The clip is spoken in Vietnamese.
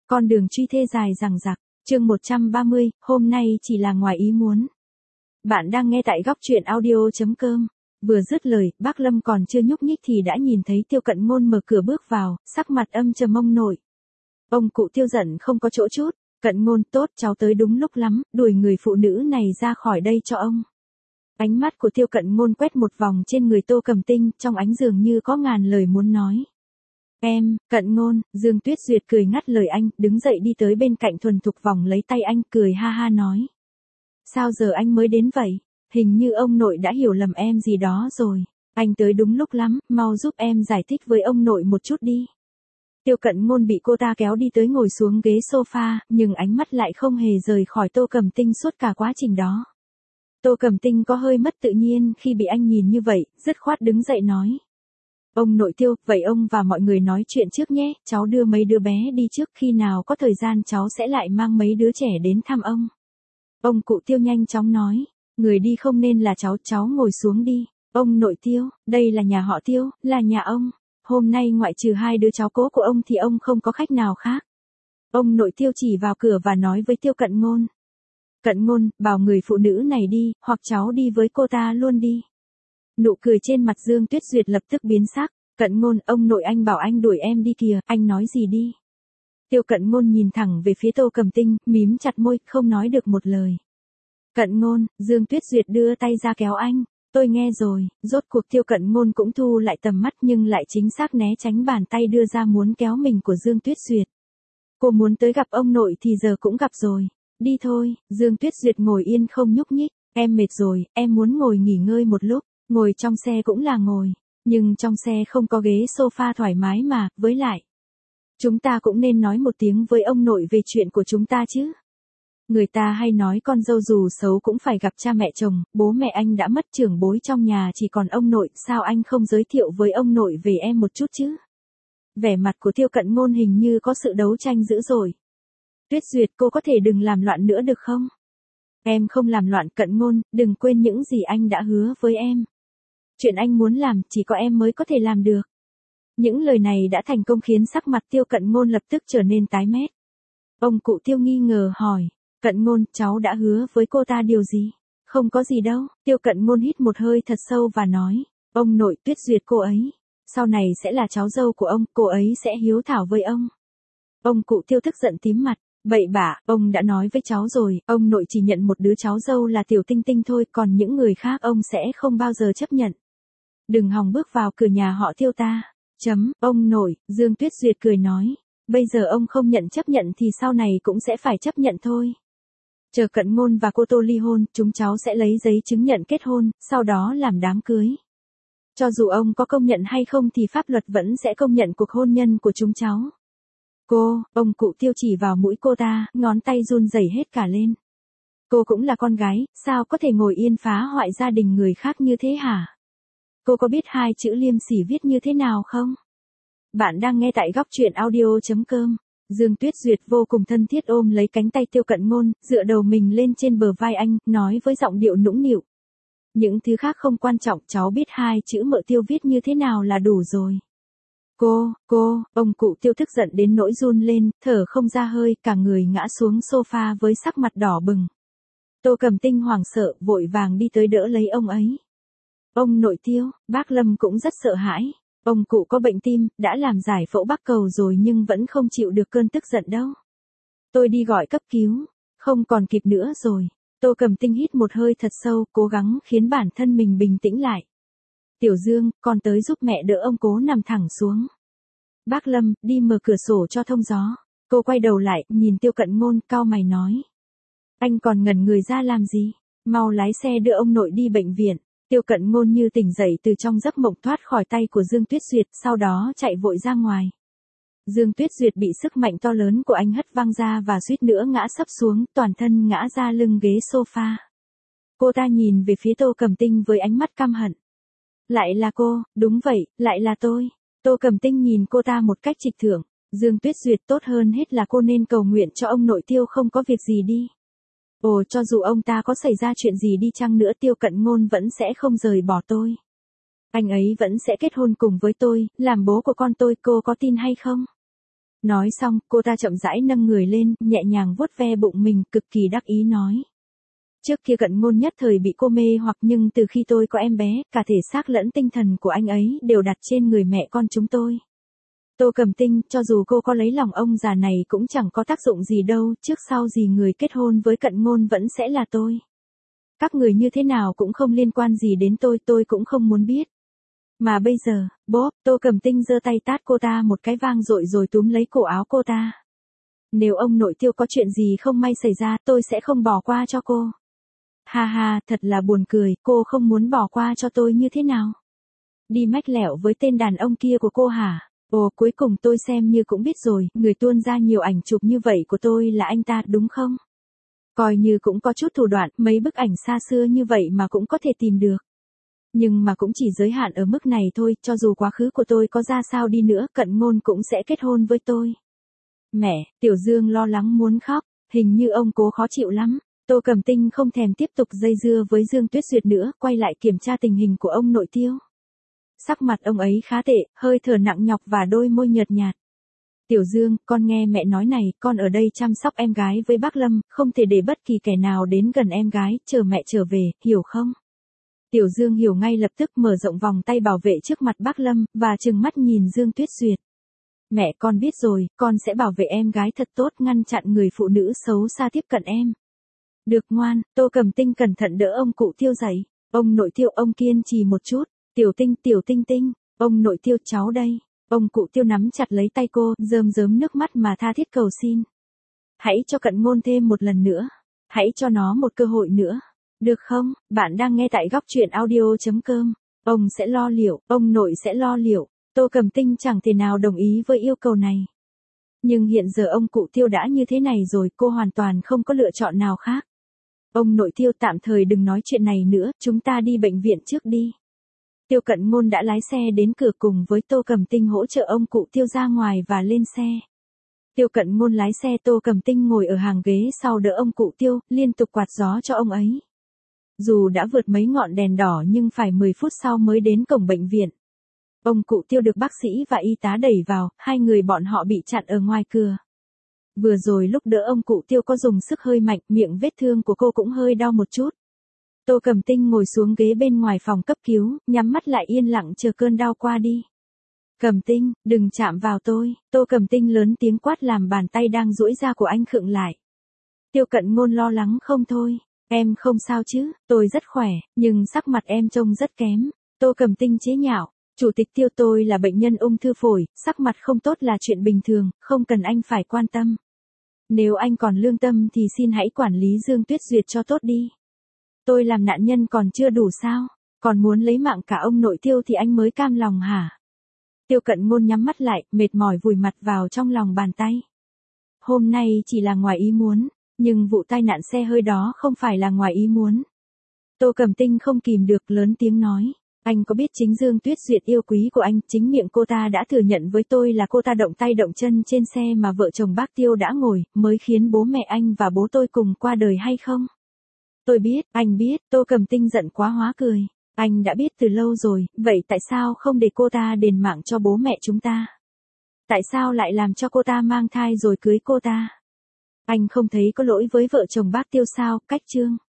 Con đường truy thê dài dằng dặc, chương 130, hôm nay chỉ là ngoài ý muốn. Bạn đang nghe tại góc truyện audio.com. Vừa dứt lời, bác Lâm còn chưa nhúc nhích thì đã nhìn thấy Tiêu Cận Ngôn mở cửa bước vào, sắc mặt âm trầm ông nội. Ông cụ Tiêu giận không có chỗ chút, Cận Ngôn tốt cháu tới đúng lúc lắm, đuổi người phụ nữ này ra khỏi đây cho ông. Ánh mắt của Tiêu Cận Ngôn quét một vòng trên người Tô Cầm Tinh, trong ánh dường như có ngàn lời muốn nói. Em, Cận Ngôn, Dương Tuyết Duyệt cười ngắt lời anh, đứng dậy đi tới bên cạnh thuần thục vòng lấy tay anh, cười ha ha nói. Sao giờ anh mới đến vậy? Hình như ông nội đã hiểu lầm em gì đó rồi. Anh tới đúng lúc lắm, mau giúp em giải thích với ông nội một chút đi. Tiêu Cận Ngôn bị cô ta kéo đi tới ngồi xuống ghế sofa, nhưng ánh mắt lại không hề rời khỏi Tô Cầm Tinh suốt cả quá trình đó. Tô Cầm Tinh có hơi mất tự nhiên khi bị anh nhìn như vậy, dứt khoát đứng dậy nói. Ông nội Tiêu, vậy ông và mọi người nói chuyện trước nhé, cháu đưa mấy đứa bé đi trước, khi nào có thời gian cháu sẽ lại mang mấy đứa trẻ đến thăm ông. Ông cụ Tiêu nhanh chóng nói, người đi không nên là cháu ngồi xuống đi. Ông nội Tiêu, đây là nhà họ Tiêu, là nhà ông. Hôm nay ngoại trừ hai đứa cháu cố của ông thì ông không có khách nào khác. Ông nội Tiêu chỉ vào cửa và nói với Tiêu Cận Ngôn. Cận Ngôn, bảo người phụ nữ này đi, hoặc cháu đi với cô ta luôn đi. Nụ cười trên mặt Dương Tuyết Duyệt lập tức biến sắc. Cận Ngôn, ông nội anh bảo anh đuổi em đi kìa, anh nói gì đi. Tiêu Cận Ngôn nhìn thẳng về phía Tô Cầm Tinh, mím chặt môi, không nói được một lời. Cận Ngôn, Dương Tuyết Duyệt đưa tay ra kéo anh. Tôi nghe rồi, rốt cuộc Tiêu Cận Ngôn cũng thu lại tầm mắt nhưng lại chính xác né tránh bàn tay đưa ra muốn kéo mình của Dương Tuyết Duyệt. Cô muốn tới gặp ông nội thì giờ cũng gặp rồi. Đi thôi, Dương Tuyết Duyệt ngồi yên không nhúc nhích. Em mệt rồi, em muốn ngồi nghỉ ngơi một lúc. Ngồi trong xe cũng là ngồi. Nhưng trong xe không có ghế sofa thoải mái mà, với lại. Chúng ta cũng nên nói một tiếng với ông nội về chuyện của chúng ta chứ. Người ta hay nói con dâu dù xấu cũng phải gặp cha mẹ chồng, bố mẹ anh đã mất trưởng bối trong nhà chỉ còn ông nội, sao anh không giới thiệu với ông nội về em một chút chứ? Vẻ mặt của Tiêu Cận Ngôn hình như có sự đấu tranh dữ dội. Tuyết Duyệt, cô có thể đừng làm loạn nữa được không? Em không làm loạn. Cận Ngôn, đừng quên những gì anh đã hứa với em. Chuyện anh muốn làm, chỉ có em mới có thể làm được. Những lời này đã thành công khiến sắc mặt Tiêu Cận Ngôn lập tức trở nên tái mét. Ông cụ Tiêu nghi ngờ hỏi, Cận Ngôn, cháu đã hứa với cô ta điều gì? Không có gì đâu. Tiêu Cận Ngôn hít một hơi thật sâu và nói, ông nội, Tuyết Duyệt cô ấy. Sau này sẽ là cháu dâu của ông, cô ấy sẽ hiếu thảo với ông. Ông cụ Tiêu tức giận tím mặt. Bậy bạ, ông đã nói với cháu rồi, ông nội chỉ nhận một đứa cháu dâu là Tiểu Tinh Tinh thôi, còn những người khác ông sẽ không bao giờ chấp nhận. Đừng hòng bước vào cửa nhà họ Tiêu ta. Ông nội, Dương Tuyết Duyệt cười nói, bây giờ ông không chấp nhận thì sau này cũng sẽ phải chấp nhận thôi. Chờ Cận Ngôn và cô Tô ly hôn, chúng cháu sẽ lấy giấy chứng nhận kết hôn, sau đó làm đám cưới. Cho dù ông có công nhận hay không thì pháp luật vẫn sẽ công nhận cuộc hôn nhân của chúng cháu. Ông cụ Tiêu chỉ vào mũi cô ta, ngón tay run rẩy hết cả lên. Cô cũng là con gái, sao có thể ngồi yên phá hoại gia đình người khác như thế hả? Cô có biết hai chữ liêm sỉ viết như thế nào không? Bạn đang nghe tại góc truyện audio.com. Dương Tuyết Duyệt vô cùng thân thiết ôm lấy cánh tay Tiêu Cận Ngôn, dựa đầu mình lên trên bờ vai anh, nói với giọng điệu nũng nịu. Những thứ khác không quan trọng, cháu biết hai chữ mợ Tiêu viết như thế nào là đủ rồi. Ông cụ Tiêu tức giận đến nỗi run lên, thở không ra hơi, cả người ngã xuống sofa với sắc mặt đỏ bừng. Tô Cầm Tinh hoảng sợ, vội vàng đi tới đỡ lấy ông ấy. Ông nội Tiêu, bác Lâm cũng rất sợ hãi. Ông cụ có bệnh tim, đã làm giải phẫu bắc cầu rồi nhưng vẫn không chịu được cơn tức giận đâu. Tôi đi gọi cấp cứu, không còn kịp nữa rồi. Tô Cầm Tinh hít một hơi thật sâu, cố gắng khiến bản thân mình bình tĩnh lại. Tiểu Dương, con tới giúp mẹ đỡ ông cố nằm thẳng xuống. Bác Lâm, đi mở cửa sổ cho thông gió. Cô quay đầu lại, nhìn Tiêu Cận Ngôn, cau mày nói. Anh còn ngẩn người ra làm gì? Mau lái xe đưa ông nội đi bệnh viện. Tiêu Cận Ngôn như tỉnh dậy từ trong giấc mộng thoát khỏi tay của Dương Tuyết Duyệt, sau đó chạy vội ra ngoài. Dương Tuyết Duyệt bị sức mạnh to lớn của anh hất văng ra và suýt nữa ngã sấp xuống, toàn thân ngã ra lưng ghế sofa. Cô ta nhìn về phía Tô Cầm Tinh với ánh mắt căm hận. Lại là cô, đúng vậy, lại là tôi. Tô Cầm Tinh nhìn cô ta một cách trịch thượng. Dương Tuyết Duyệt, tốt hơn hết là cô nên cầu nguyện cho ông nội Tiêu không có việc gì đi. Cho dù ông ta có xảy ra chuyện gì đi chăng nữa Tiêu Cận Ngôn vẫn sẽ không rời bỏ tôi. Anh ấy vẫn sẽ kết hôn cùng với tôi, làm bố của con tôi, cô có tin hay không? Nói xong, cô ta chậm rãi nâng người lên, nhẹ nhàng vuốt ve bụng mình, cực kỳ đắc ý nói. Trước kia Cận Ngôn nhất thời bị cô mê hoặc, nhưng từ khi tôi có em bé, cả thể xác lẫn tinh thần của anh ấy đều đặt trên người mẹ con chúng tôi. Tô Cầm Tinh, cho dù cô có lấy lòng ông già này cũng chẳng có tác dụng gì đâu, trước sau gì người kết hôn với Cận Ngôn vẫn sẽ là tôi. Các người như thế nào cũng không liên quan gì đến tôi cũng không muốn biết. Mà bây giờ, bốp, Tô Cầm Tinh giơ tay tát cô ta một cái vang dội rồi túm lấy cổ áo cô ta. Nếu ông nội Tiêu có chuyện gì không may xảy ra, tôi sẽ không bỏ qua cho cô. Ha ha, thật là buồn cười, cô không muốn bỏ qua cho tôi như thế nào? Đi mách lẻo với tên đàn ông kia của cô hả? Ồ, cuối cùng tôi xem như cũng biết rồi, người tuôn ra nhiều ảnh chụp như vậy của tôi là anh ta đúng không? Coi như cũng có chút thủ đoạn, mấy bức ảnh xa xưa như vậy mà cũng có thể tìm được. Nhưng mà cũng chỉ giới hạn ở mức này thôi, cho dù quá khứ của tôi có ra sao đi nữa, Cận Ngôn cũng sẽ kết hôn với tôi. Mẹ, Tiểu Dương lo lắng muốn khóc, hình như ông cố khó chịu lắm. Tô Cầm Tinh không thèm tiếp tục dây dưa với Dương Tuyết Duyệt nữa, quay lại kiểm tra tình hình của ông nội Tiêu. Sắc mặt ông ấy khá tệ, hơi thở nặng nhọc và đôi môi nhợt nhạt. Tiểu Dương, con nghe mẹ nói này, con ở đây chăm sóc em gái với bác Lâm, không thể để bất kỳ kẻ nào đến gần em gái, chờ mẹ trở về, hiểu không? Tiểu Dương hiểu ngay lập tức, mở rộng vòng tay bảo vệ trước mặt bác Lâm, và trừng mắt nhìn Dương Tuyết Duyệt. Mẹ, con biết rồi, con sẽ bảo vệ em gái thật tốt, ngăn chặn người phụ nữ xấu xa tiếp cận em. Được ngoan, Tô Cầm Tinh cẩn thận đỡ ông cụ Tiêu dậy. Ông nội Tiêu, ông kiên trì một chút. Tiểu Tinh Tinh, ông nội Tiêu, cháu đây. Ông cụ Tiêu nắm chặt lấy tay cô, rơm rớm nước mắt mà tha thiết cầu xin. Hãy cho Cận Ngôn thêm một lần nữa. Hãy cho nó một cơ hội nữa. Được không? Bạn đang nghe tại góc truyện audio.com. Ông sẽ lo liệu, ông nội sẽ lo liệu. Tô Cầm Tinh chẳng thể nào đồng ý với yêu cầu này. Nhưng hiện giờ ông cụ Tiêu đã như thế này rồi, cô hoàn toàn không có lựa chọn nào khác. Ông nội Tiêu, tạm thời đừng nói chuyện này nữa, chúng ta đi bệnh viện trước đi. Tiêu Cận Ngôn đã lái xe đến cửa cùng với Tô Cầm Tinh hỗ trợ ông cụ Tiêu ra ngoài và lên xe. Tiêu Cận Ngôn lái xe, Tô Cầm Tinh ngồi ở hàng ghế sau đỡ ông cụ Tiêu, liên tục quạt gió cho ông ấy. Dù đã vượt mấy ngọn đèn đỏ nhưng phải 10 phút sau mới đến cổng bệnh viện. Ông cụ Tiêu được bác sĩ và y tá đẩy vào, hai người bọn họ bị chặn ở ngoài cửa. Vừa rồi lúc đỡ ông cụ Tiêu có dùng sức hơi mạnh, miệng vết thương của cô cũng hơi đau một chút. Tô Cầm Tinh ngồi xuống ghế bên ngoài phòng cấp cứu, nhắm mắt lại yên lặng chờ cơn đau qua đi. Cầm Tinh, đừng chạm vào tôi. Tô Cầm Tinh lớn tiếng quát làm bàn tay đang duỗi ra của anh khựng lại. Tiêu Cận Ngôn lo lắng không thôi. Em không sao chứ, tôi rất khỏe, nhưng sắc mặt em trông rất kém. Tô Cầm Tinh chế nhạo. Chủ tịch Tiêu, tôi là bệnh nhân ung thư phổi, sắc mặt không tốt là chuyện bình thường, không cần anh phải quan tâm. Nếu anh còn lương tâm thì xin hãy quản lý Dương Tuyết Duyệt cho tốt đi. Tôi làm nạn nhân còn chưa đủ sao? Còn muốn lấy mạng cả ông nội Tiêu thì anh mới cam lòng hả? Tiêu Cận Ngôn nhắm mắt lại, mệt mỏi vùi mặt vào trong lòng bàn tay. Hôm nay chỉ là ngoài ý muốn, nhưng vụ tai nạn xe hơi đó không phải là ngoài ý muốn. Tô Cầm Tinh không kìm được lớn tiếng nói. Anh có biết chính Dương Tuyết Duyệt yêu quý của anh, chính miệng cô ta đã thừa nhận với tôi là cô ta động tay động chân trên xe mà vợ chồng bác Tiêu đã ngồi, mới khiến bố mẹ anh và bố tôi cùng qua đời hay không? Tôi biết, anh biết, Tô Cầm Tinh giận quá hóa cười. Anh đã biết từ lâu rồi, vậy tại sao không để cô ta đền mạng cho bố mẹ chúng ta? Tại sao lại làm cho cô ta mang thai rồi cưới cô ta? Anh không thấy có lỗi với vợ chồng bác Tiêu sao, Cách Trương?